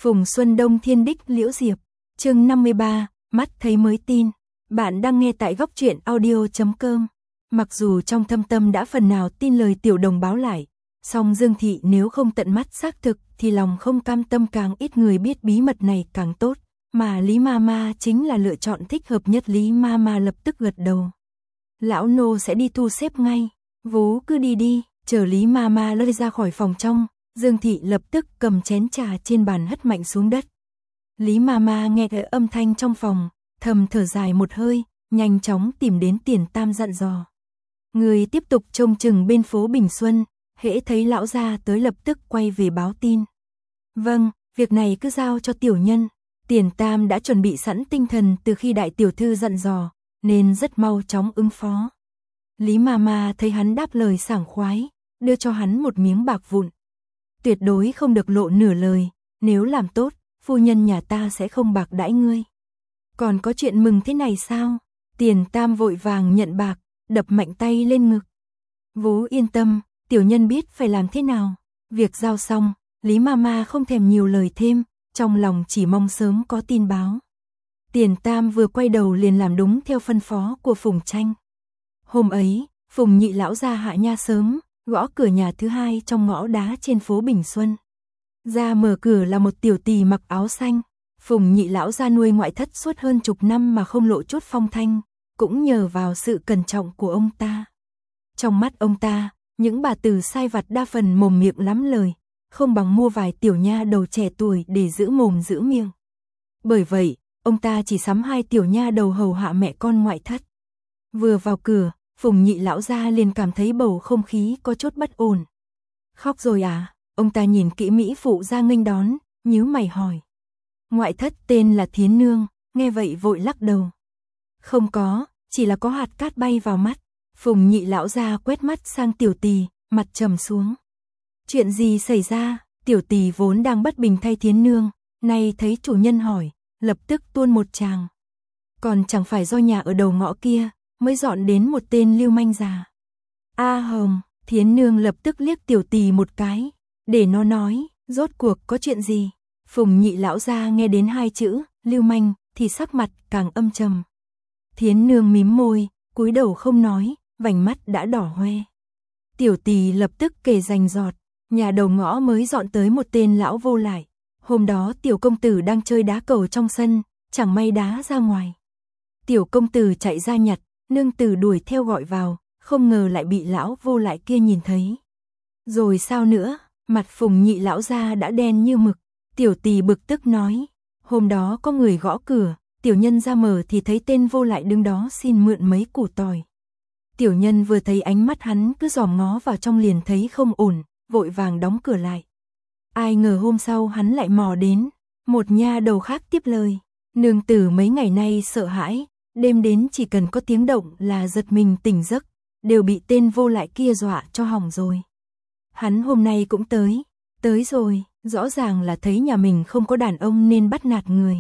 Phùng Xuân Đông Thiên Đích Liễu Diệp, chương 53, mắt thấy mới tin. Bạn đang nghe tại góc truyện audio.com. Mặc dù trong thâm tâm đã phần nào tin lời tiểu đồng báo lại, song Dương Thị nếu không tận mắt xác thực thì lòng không cam tâm, càng ít người biết bí mật này càng tốt. Mà Lý Mama chính là lựa chọn thích hợp nhất. Lý Mama lập tức gật đầu. Lão nô sẽ đi thu xếp ngay. Vú cứ đi đi. Chờ Lý Mama lôi ra khỏi phòng trong, Dương Thị lập tức cầm chén trà trên bàn hất mạnh xuống đất. Lý Mama nghe cái âm thanh trong phòng, thầm thở dài một hơi, nhanh chóng tìm đến Tiền Tam dặn dò. Người tiếp tục trông chừng bên phố Bình Xuân, hễ thấy lão gia tới lập tức quay về báo tin. Vâng, việc này cứ giao cho tiểu nhân. Tiền Tam đã chuẩn bị sẵn tinh thần từ khi đại tiểu thư dặn dò, nên rất mau chóng ứng phó. Lý Mama thấy hắn đáp lời sảng khoái, đưa cho hắn một miếng bạc vụn. Tuyệt đối không được lộ nửa lời, nếu làm tốt, phu nhân nhà ta sẽ không bạc đãi ngươi. Còn có chuyện mừng thế này sao? Tiền Tam vội vàng nhận bạc, đập mạnh tay lên ngực. Vú yên tâm, tiểu nhân biết phải làm thế nào. Việc giao xong, Lý Mama không thèm nhiều lời thêm, trong lòng chỉ mong sớm có tin báo. Tiền Tam vừa quay đầu liền làm đúng theo phân phó của Phùng Tranh. Hôm ấy, Phùng nhị lão ra hạ nha sớm, gõ cửa nhà thứ hai trong ngõ đá trên phố Bình Xuân. Ra mở cửa là một tiểu tỳ mặc áo xanh. Phùng nhị lão ra nuôi ngoại thất suốt hơn chục năm mà không lộ chút phong thanh, cũng nhờ vào sự cẩn trọng của ông ta. Trong mắt ông ta, những bà tử sai vặt đa phần mồm miệng lắm lời, không bằng mua vài tiểu nha đầu trẻ tuổi để giữ mồm giữ miệng. Bởi vậy, ông ta chỉ sắm 2 tiểu nha đầu hầu hạ mẹ con ngoại thất. Vừa vào cửa, Phùng nhị lão ra liền cảm thấy bầu không khí có chút bất ổn. Khóc rồi à? Ông ta nhìn kỹ mỹ phụ ra nghênh đón, nhíu mày hỏi. Ngoại thất tên là Thiến Nương, nghe vậy vội lắc đầu. Không có, chỉ là có hạt cát bay vào mắt. Phùng nhị lão ra quét mắt sang tiểu tỳ, mặt trầm xuống. Chuyện gì xảy ra? Tiểu tỳ vốn đang bất bình thay Thiến Nương, nay thấy chủ nhân hỏi, lập tức tuôn một tràng. Còn chẳng phải do nhà ở đầu ngõ kia mới dọn đến một tên lưu manh già. A Hồng, Thiến Nương lập tức liếc tiểu tỳ một cái, để nó nói, rốt cuộc có chuyện gì. Phùng nhị lão gia nghe đến 2 chữ lưu manh thì sắc mặt càng âm trầm. Thiến Nương mím môi, cúi đầu không nói, vành mắt đã đỏ hoe. Tiểu tỳ lập tức kể rành rọt, nhà đầu ngõ mới dọn tới một tên lão vô lại. Hôm đó tiểu công tử đang chơi đá cầu trong sân, chẳng may đá ra ngoài. Tiểu công tử chạy ra nhặt, nương tử đuổi theo gọi vào, không ngờ lại bị lão vô lại kia nhìn thấy. Rồi sao nữa? Mặt Phùng nhị lão gia đã đen như mực. Tiểu tỳ bực tức nói, hôm đó có người gõ cửa, tiểu nhân ra mở thì thấy tên vô lại đứng đó xin mượn mấy củ tỏi. Tiểu nhân vừa thấy ánh mắt hắn cứ dòm ngó vào trong liền thấy không ổn, vội vàng đóng cửa lại. Ai ngờ hôm sau hắn lại mò đến, một nha đầu khác tiếp lời. Nương tử mấy ngày nay sợ hãi, đêm đến chỉ cần có tiếng động là giật mình tỉnh giấc, đều bị tên vô lại kia dọa cho hỏng rồi. Hắn hôm nay cũng tới rồi, rõ ràng là thấy nhà mình không có đàn ông nên bắt nạt người.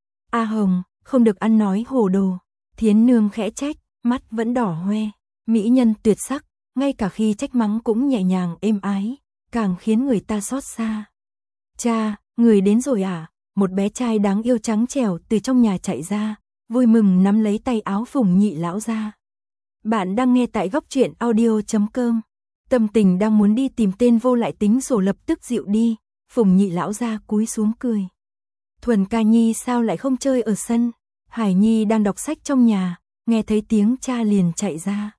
A Hồng, không được ăn nói hồ đồ. Thiến Nương khẽ trách, mắt vẫn đỏ hoe. Mỹ nhân tuyệt sắc, ngay cả khi trách mắng cũng nhẹ nhàng êm ái, càng khiến người ta xót xa. Cha, người đến rồi à? Một bé trai đáng yêu trắng trẻo từ trong nhà chạy ra, vui mừng nắm lấy tay áo Phùng nhị lão ra. Bạn đang nghe tại góc truyện audio.com. Tâm tình đang muốn đi tìm tên vô lại tính sổ lập tức dịu đi. Phùng nhị lão ra cúi xuống cười. Thuần ca nhi sao lại không chơi ở sân? Hải Nhi đang đọc sách trong nhà, nghe thấy tiếng cha liền chạy ra.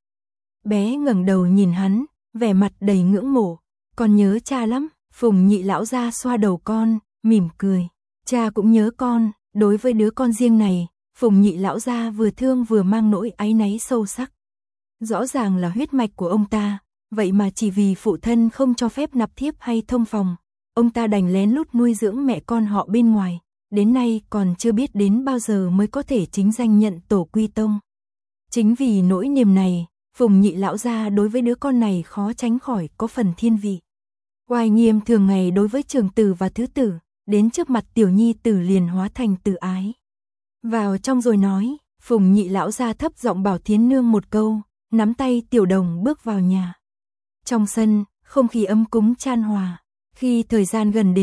Bé ngẩng đầu nhìn hắn, vẻ mặt đầy ngưỡng mộ. Con nhớ cha lắm. Phùng nhị lão ra xoa đầu con, mỉm cười. Cha cũng nhớ con. Đối với đứa con riêng này, Phùng nhị lão ra vừa thương vừa mang nỗi áy náy sâu sắc. Rõ ràng là huyết mạch của ông ta, vậy mà chỉ vì phụ thân không cho phép nạp thiếp hay thông phòng, ông ta đành lén lút nuôi dưỡng mẹ con họ bên ngoài, đến nay còn chưa biết đến bao giờ mới có thể chính danh nhận tổ quy tông. Chính vì nỗi niềm này, Phùng nhị lão gia đối với đứa con này khó tránh khỏi có phần thiên vị. Oai nghiêm thường ngày đối với trưởng tử và thứ tử, đến trước mặt tiểu nhi tử liền hóa thành từ ái. Vào trong rồi nói, Phùng nhị lão gia thấp giọng bảo Thiến Nương một câu, nắm tay tiểu đồng bước vào nhà. Trong sân, không khí ấm cúng chan hòa. Khi thời gian gần đến,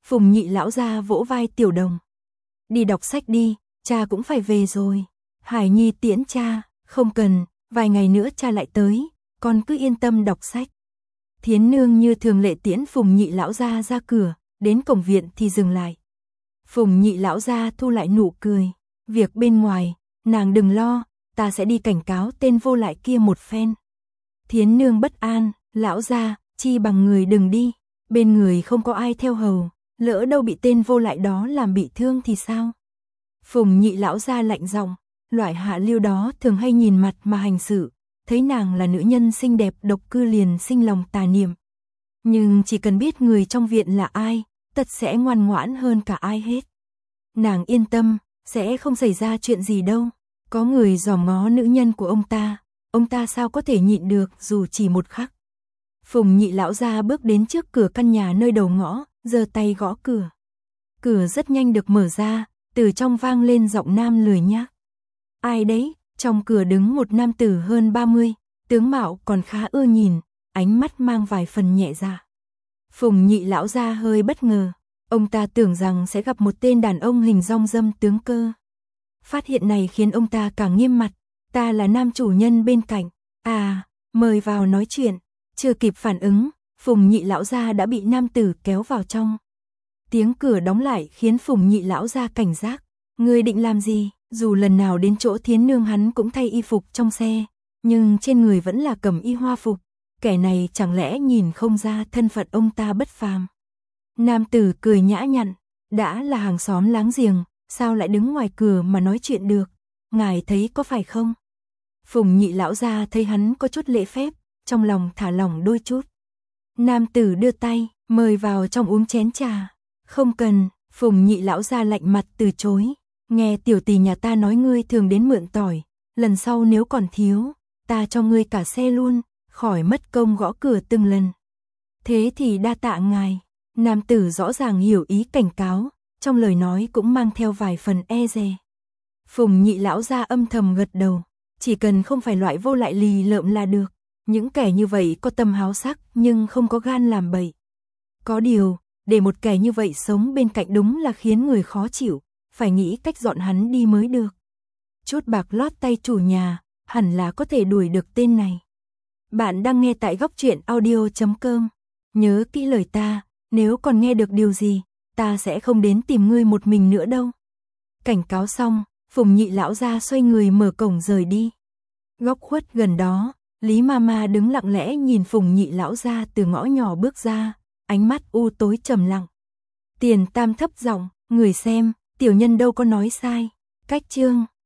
Phùng Nhị lão gia vỗ vai Tiểu Đồng. Đi đọc sách đi, cha cũng phải về rồi. Hải Nhi tiễn cha, không cần, vài ngày nữa cha lại tới, con cứ yên tâm đọc sách. Thiến nương như thường lệ tiễn Phùng Nhị lão gia ra cửa, đến cổng viện thì dừng lại. Phùng Nhị lão gia thu lại nụ cười, việc bên ngoài, nàng đừng lo, ta sẽ đi cảnh cáo tên vô lại kia một phen. Thiến nương bất an, lão gia, chi bằng người đừng đi, bên người không có ai theo hầu, lỡ đâu bị tên vô lại đó làm bị thương thì sao? Phùng Nhị lão gia lạnh giọng, loại hạ lưu đó thường hay nhìn mặt mà hành sự, thấy nàng là nữ nhân xinh đẹp độc cư liền sinh lòng tà niệm. Nhưng chỉ cần biết người trong viện là ai, tất sẽ ngoan ngoãn hơn cả ai hết. Nàng yên tâm, sẽ không xảy ra chuyện gì đâu. Có người dòm ngó nữ nhân của ông ta sao có thể nhịn được dù chỉ một khắc. Phùng Nhị lão gia bước đến trước cửa căn nhà nơi đầu ngõ, giơ tay gõ cửa. Cửa rất nhanh được mở ra, từ trong vang lên giọng nam lười nhác. Ai đấy? Trong cửa đứng một nam tử hơn 30, tướng mạo còn khá ưa nhìn, ánh mắt mang vài phần nhẹ dạ. Phùng Nhị lão gia hơi bất ngờ, ông ta tưởng rằng sẽ gặp một tên đàn ông hình rong râm tướng cơ. Phát hiện này khiến ông ta càng nghiêm mặt, ta là nam chủ nhân bên cạnh, à, mời vào nói chuyện. Chưa kịp phản ứng, Phùng Nhị lão gia đã bị nam tử kéo vào trong. Tiếng cửa đóng lại khiến Phùng Nhị lão gia cảnh giác, ngươi định làm gì? Dù lần nào đến chỗ Thiến nương hắn cũng thay y phục trong xe, nhưng trên người vẫn là cầm y hoa phục, kẻ này chẳng lẽ nhìn không ra thân phận ông ta bất phàm. Nam tử cười nhã nhặn, đã là hàng xóm láng giềng, sao lại đứng ngoài cửa mà nói chuyện được, ngài thấy có phải không? Phùng Nhị lão gia thấy hắn có chút lễ phép, trong lòng thả lỏng đôi chút. Nam tử đưa tay, mời vào trong uống chén trà. Không cần, Phùng Nhị lão gia lạnh mặt từ chối. Nghe tiểu tỷ nhà ta nói ngươi thường đến mượn tỏi, lần sau nếu còn thiếu, ta cho ngươi cả xe luôn, khỏi mất công gõ cửa từng lần. Thế thì đa tạ ngài. Nam tử rõ ràng hiểu ý cảnh cáo, trong lời nói cũng mang theo vài phần e dè. Phùng Nhị lão gia âm thầm gật đầu, chỉ cần không phải loại vô lại lì lợm là được. Những kẻ như vậy có tâm háo sắc nhưng không có gan làm bậy. Có điều, để một kẻ như vậy sống bên cạnh đúng là khiến người khó chịu, phải nghĩ cách dọn hắn đi mới được. Chút bạc lót tay chủ nhà, hẳn là có thể đuổi được tên này. Bạn đang nghe tại Góc Truyện Audio.com. Nhớ kỹ lời ta, nếu còn nghe được điều gì, ta sẽ không đến tìm ngươi một mình nữa đâu. Cảnh cáo xong, Phùng Nhị lão gia xoay người mở cổng rời đi. Góc khuất gần đó, Lý Mama đứng lặng lẽ nhìn Phùng Nhị lão gia từ ngõ nhỏ bước ra, ánh mắt u tối trầm lặng. Tiền Tam thấp giọng, người xem, tiểu nhân đâu có nói sai. Cách chương